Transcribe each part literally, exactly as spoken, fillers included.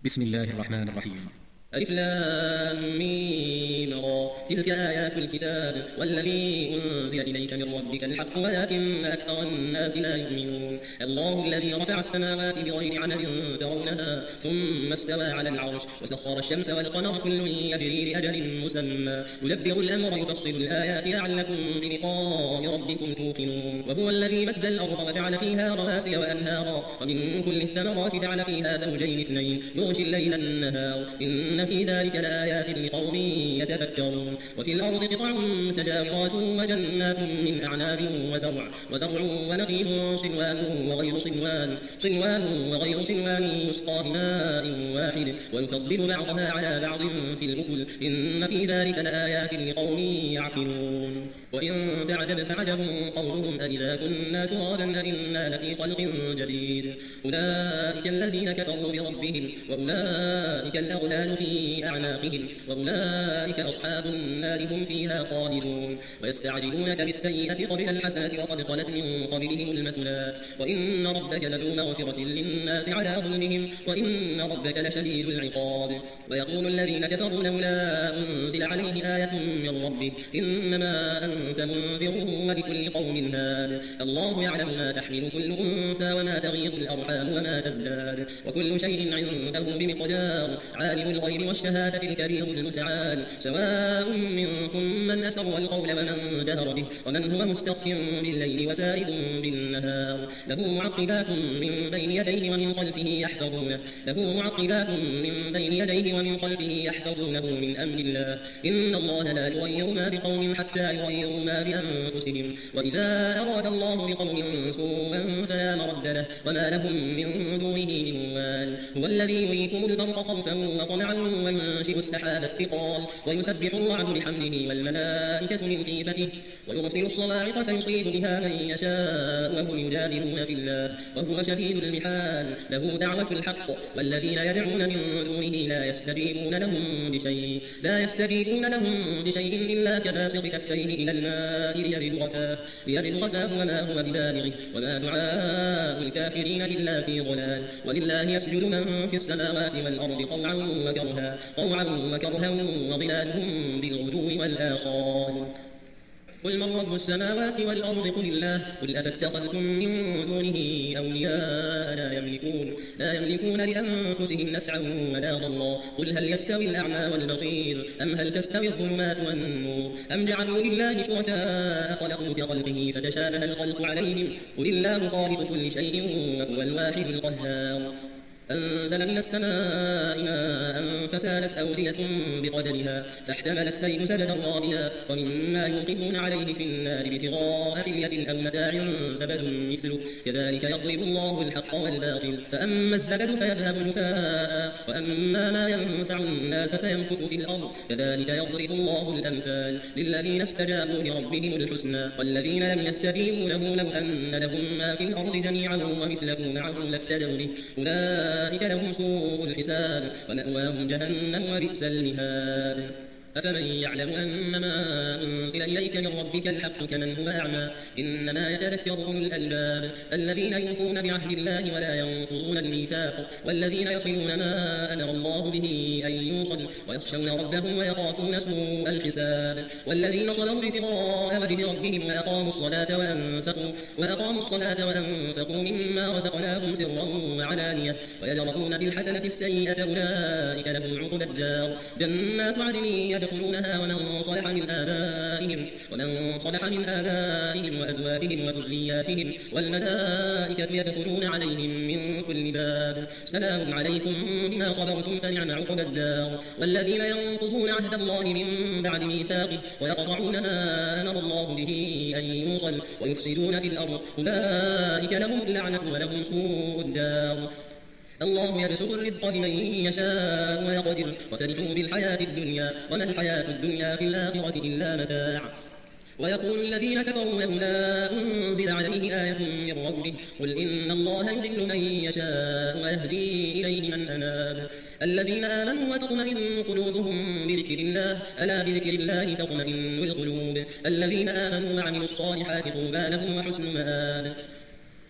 بسم الله الرحمن الرحيم. ألف لام ميم را تلك آيات الكتاب والذي أنزل إليك من ربك الحق ولكن أكثر الناس لا يؤمنون. الله الذي رفع السماوات بغير عمد ترونها ثم استوى على العرش وسخر الشمس والقمر كل يجري لأجل مسمى يدبر الأمر يفصل الآيات لعلكم بلقاء ربكم توقنون. وهو الذي مد الأرض وجعل فيها رواسي وأنهارا ومن كل الثمرات جعل فيها زوجين اثنين يغشي الليل النهار إن في ذلك لآيات لقوم يتفكرون. وفي الأرض قطع متجاورات وجنات من أعناب وزرع وزرع ونخيل صنوان وغير صنوان صنوان وغير صنوان يسقى بماء واحد ويفضل بعضها على بعض في الأكل إن في ذلك لآيات لقوم يعقلون. وإن تعجب فعجب قولهم أإذا كنا ترابا أإنا لفي خلق جديد أولئك الذين كفروا بربهم وأولئك الأغلال في أعناقهم وأولئك أصحاب النار هم فيها خالدون. ويستعجلونك بالسيئة قبل الحسنة وقد خلت من قبلهم المثلات وإن ربك لذو مغفرة للناس على ظلمهم وإن ربك لشديد العقاب. ويقول الذين كفروا لولا أنزل عليه آية من ربه إنما أنت منذر ولكل قوم هاد الله يعلم ما تحمل كل أنثى وما تغيض الأرحام وما تزداد وكل شيء عنده بمقدار. عالم الغيب والشهادة الكبير المتعال سواء منكم من أسر القول ومن جهر به ومن هو مستخف بالليل وسارب بالنهار له معقبات من بين يديه ومن خلفه يحفظونه له معقبات من بين يديه ومن خلفه يحفظونه من أمر الله إن الله لا يغير ما بقوم حتى يغيروا ما بأنفسهم وإذا أراد الله بقوم سوءا فلا مرد له وما لهم من دونه من وال. هو الذي يريكم البرق خوفا وطمعا وينشئ السحاب الثقال ويسبح الرعد بحمده والملائكة من خيفته ويرسل الصواعق فيصيب بها من يشاء وهم يجادلون في الله وهو شديد المحال له دعوة الحق والذين يدعون من دونه لا يستجيبون لهم بشيء لا يستجيبون لهم بشيء إلا كباسط كفيه إلى الماء ليبلغ فاه ليبلغ فاه وما هو ببالغه وما دعاء الكافرين إلا في ضلال. ولله يسجد من في السماوات والأرض طوعا وكرها طوعا وكرها وظلالهم بالغدو والآصال. قل من رب السماوات والأرض قل الله قل أفاتخذتم من دونه أولياء لا يملكون لا يملكون لأنفسهم نفعا ولا ضرا. قل هل يستوي الأعمى والبصير أم هل تستوي الظلمات والنور أم جعلوا لله شركاء خلقوا كخلقه فتشابه الخلق عليهم قل الله خالق كل شيء وهو الواحد القهار. أنزل من السماء ماء فسالت أودية بقدرها فاحتمل السيل سبدا رابيا ومما يوقدون عليه في النار ابتغاء حلية أو متاع زبد مثله كذلك يضرب الله الحق والباطل فأما الزبد فيذهب جفاء وأما ما ينفع الناس فيمكث في الأرض كذلك يضرب الله الأمثال للذين استجابوا لربهم الحسنى والذين لم يستجيبوا له لو أن لهم ما في الأرض جميعا ومثله معه لافتدوا به أولئك لهم سوء الحساب ومأواهم جهنم وبئس المهاد. أفمن يعلم أنما أنزل إليك من ربك الحق كمن هو أعمى إنما يتذكر أولو الألباب الذين يوفون بعهد الله ولا ينقضون الميثاق والذين يصلون ما أمر الله به أن يوصل ويخشون ربهم ويخافون سوء الحساب. والذين صبروا ابتغاء وجه ربهم وأقاموا الصلاة وأنفقوا وأقاموا الصلاة وأنفقوا مما رزقناهم سرا وعلانية ويدرؤون بالحسنة السيئة أولئك لهم عقبى الدار جنات عدن يدخلونها ومن صلح من آبائهم ومن صلح من آبائهم وأزواجهم وذرياتهم والملائكة يدخلون عليهم من كل باب سلام عليكم بما صبرتم فنعم عقبى الدار. والذين ينقضون عهد الله من بعد ميثاقه ويقطعون ما أمر الله به أن يوصل ويفسدون في الأرض أولئك لهم اللعنة ولهم سوء الدار. الله يبسط الرزق لمن يشاء ويقدر وفرحوا بالحياة الدنيا وما الحياة الدنيا في الآخرة إلا متاع. ويقول الذين كفروا لولا أنزل عليه آية من ربه قل إن الله يضل من يشاء ويهدي إليه من أناب. الذين آمنوا وتطمئن قلوبهم بذكر الله ألا بذكر الله تطمئن القلوب الذين آمنوا وعملوا الصالحات طوبى لهم وحسن مآب.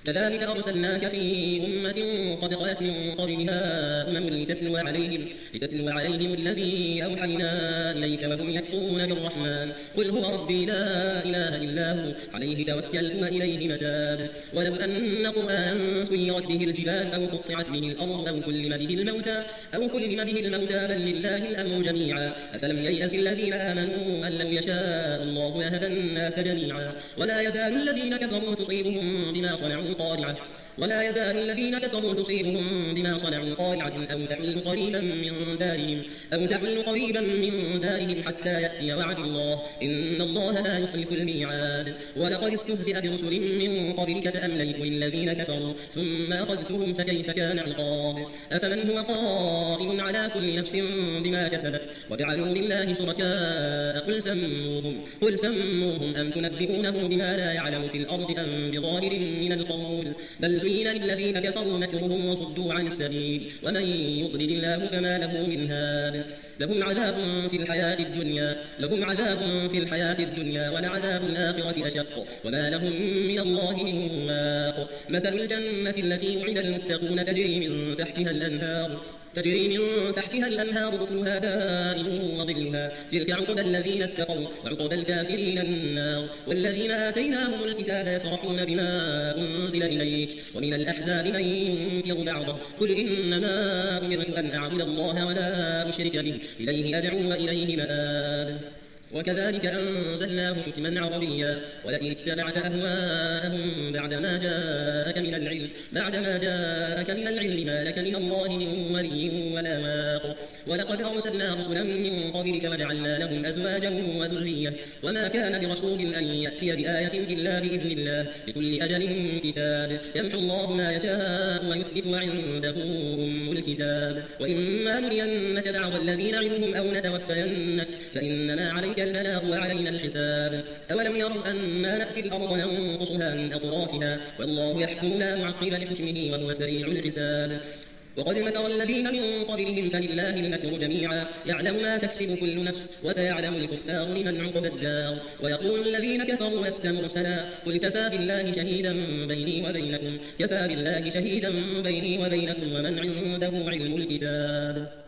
كذلك أرسلناك في أمة قد خلت من قبلها أمم لتتلو عليهم, لتتلو عليهم الذي أوحينا إليك وهم يكفرون بالرحمن قل هو ربي لا إله إلا هو عليه توكلت وإليه متاب ولو أن قرآنا سيرت به الجبال أو قطعت به الأرض أو كلم به الموتى أو كلم به الموتى بل لله الأمر جميعا أفلم ييأس الذين آمنوا أن لو يشاء الله لهدى الناس جميعا ولا يزال الذين كفروا تصيبهم بما صنعوا قارعة ولا يزال الذين كفروا تصيبهم بما صنعوا قارعة أو تحل قريبا من دارهم أو تحل قريبا من دارهم حتى يأتي وعد الله إن الله لا يخلف الميعاد ولقد استهزئ برسل من قبلك فأمليت للذين كفروا ثم أخذتهم فكيف كان عقاب أفمن هو قائم على كل نفس بما كسبت وجعلوا لله شركاء قل سموهم, قل سموهم أم تنبئونه بما لا يعلم في الأرض أم بظاهر من القول بل زين للذين كفروا مكرهم وصدوا عن السبيل ومن يضلل الله فما له من هاد لهم عذاب في الحياة الدنيا لهم عذاب في الحياة الدنيا ولعذاب الآخرة أشق وما لهم من الله من واق مثل الجنة التي وعد المتقون تجري من تحتها الأنهار تجري من تحتها الأنهار أكلها دائم وظلها تلك عقبى الذين اتقوا وعقبى الكافرين النار والذين آتيناهم الكتاب يفرحون بما أنزل إليك ومن الأحزاب من ينكر بعضه قل إنما أمرت أن أعبد الله ولا أشرك به إليه أدعو وإليه مآب وكذلك أنزلناه حكما عربيا ولئن اتبعت أهواءهم بعدما جاءك من العلم بعدما جاءك من العلم ما لك من الله من ولي ولا واق ولقد أرسلنا رسلا من قبلك وجعلنا لهم أزواجا وذرية وما كان لرسول أن يأتي بآية إلا بإذن الله لكل أجل كتاب يمحو الله ما يشاء ويثبت وعنده أم الكتاب وإما نرينك بعض الذين نعدهم أو نتوفينك فإنما عليك البلاغ وعلينا الحساب أولم يروا أنا نأتي الأرض ننقصها من أطرافها والله يحكم لا معقب لحكمه وهو سريع الحساب وقد مكر الذين من قبلهم فلله المكر جميعا يعلم ما تكسب كل نفس وسيعلم الكفار لمن عقبى الدار ويقول الذين كفروا لست مرسلا قل كفى بالله شهيدا بيني وبينكم كفى بالله شهيدا بيني وبينكم ومن عنده علم الكتاب